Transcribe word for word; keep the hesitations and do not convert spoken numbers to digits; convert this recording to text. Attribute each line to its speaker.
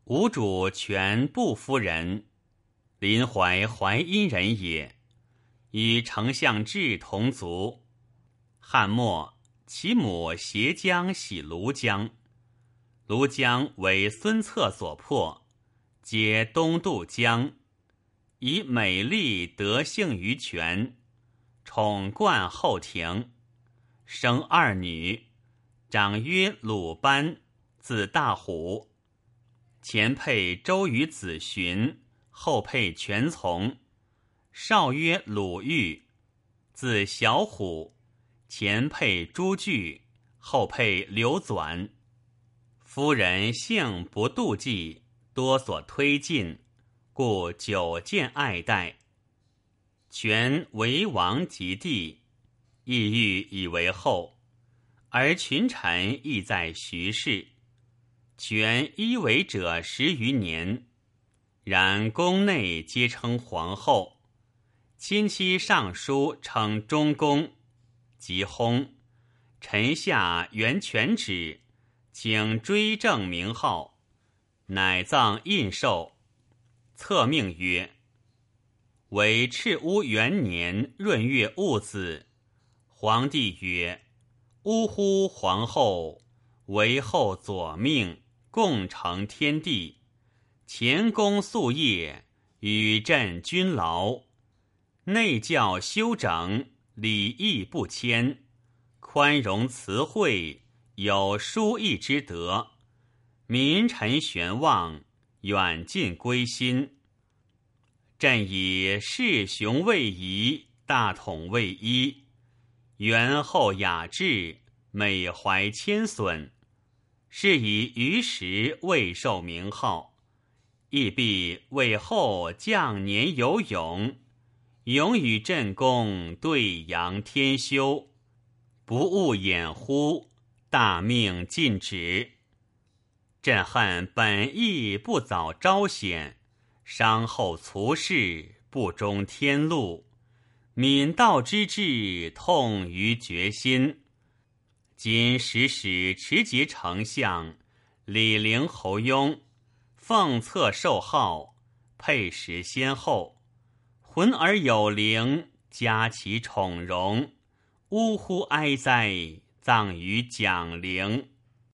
Speaker 1: 吾主全部夫人，临淮淮阴人也，与丞相志同族。汉末，其母携江徙庐江，庐江为孙策所破，皆东渡江，以美丽得幸于权，宠冠后庭，生二女，长曰鲁班，字大虎。前配周瑜子荀，后配全从。少曰鲁豫，字小虎，前配朱据，后配刘纂。夫人性不妒忌，多所推进，故久见爱戴。权为王及帝，意欲以为后，而群臣亦在徐氏。权依为者十余年，然宫内皆称皇后，亲戚上书称中宫，即薨。臣下原权旨，请追正名号，乃葬印绶。册命曰：为赤乌元年闰月戊子。皇帝曰：呜呼，皇后，为后左命，共成天地，前功夙业，与朕君劳。内教修整，礼义不谦，宽容慈惠，有疏义之德。民臣玄望，远近归心。朕以世雄位移，大统位一，元厚雅致，美怀谦损，是以于时未受名号，亦必为后将年有勇，勇与朕公对扬天修，不务掩乎，大命尽止。朕恨本意不早昭显，伤后卒事，不忠天禄，敏道之志，痛于决心。今时使持节丞相李陵侯雍，奉册受号，配食先后，浑而有灵，加其宠荣，呜呼哀哉，葬于蒋陵。